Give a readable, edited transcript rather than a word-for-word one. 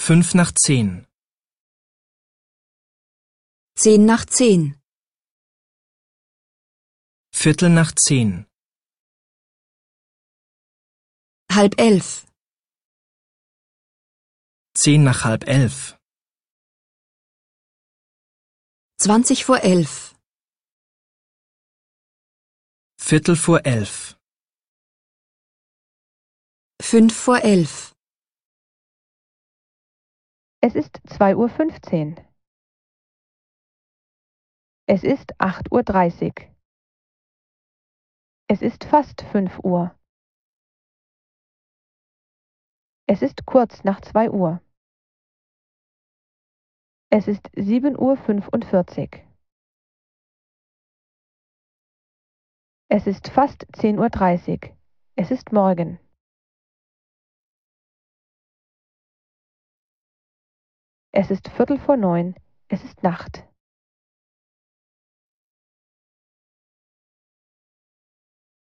5:10. 10:10. 10:15. 10:30. 10:10. 11:20. 11:45. 11:05. Es ist 2:15 Uhr. Es ist 8:30 Uhr. Es ist fast 5 Uhr. Es ist kurz nach 2 Uhr. Es ist 7:45 Uhr. Es ist fast 10:30 Uhr. Es ist morgen. Es ist 8:45 Uhr. Es ist Nacht.